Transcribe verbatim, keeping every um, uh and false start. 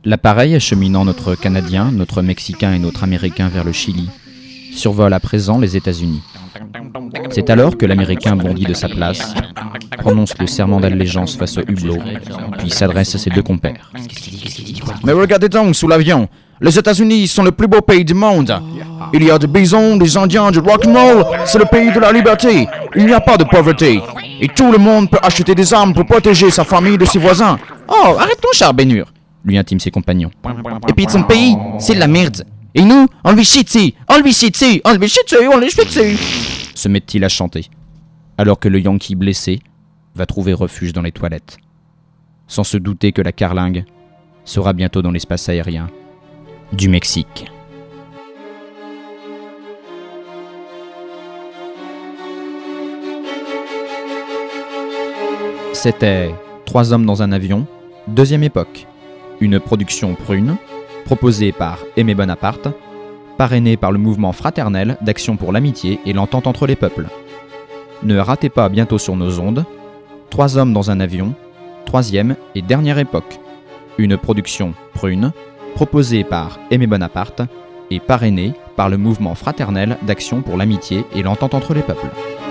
L'appareil acheminant notre Canadien, notre Mexicain et notre Américain vers le Chili survole à présent les États-Unis. C'est alors que l'Américain bondit de sa place, prononce le serment d'allégeance face au hublot, puis s'adresse à ses deux compères. Mais regardez donc sous l'avion, les États-Unis sont le plus beau pays du monde. Il y a des bisons, des Indiens, du rock'n'roll, c'est le pays de la liberté. Il n'y a pas de pauvreté. Et tout le monde peut acheter des armes pour protéger sa famille de ses voisins. Oh, arrête ton char, Bénur, lui intime ses compagnons. Et puis son pays, c'est de la merde. Et nous, on lui chie dessus, on lui chie dessus, on lui chie dessus, on lui chie dessus. Se met-il à chanter, alors que le Yankee blessé va trouver refuge dans les toilettes, sans se douter que la carlingue sera bientôt dans l'espace aérien du Mexique. C'était Trois hommes dans un avion, deuxième époque, une production prune, proposée par Aimé Bonaparte, parrainé par le mouvement fraternel d'action pour l'amitié et l'entente entre les peuples. Ne ratez pas bientôt sur nos ondes, Trois hommes dans un avion, troisième et dernière époque, une production prune, proposée par Aimé Bonaparte et parrainée par le mouvement fraternel d'action pour l'amitié et l'entente entre les peuples.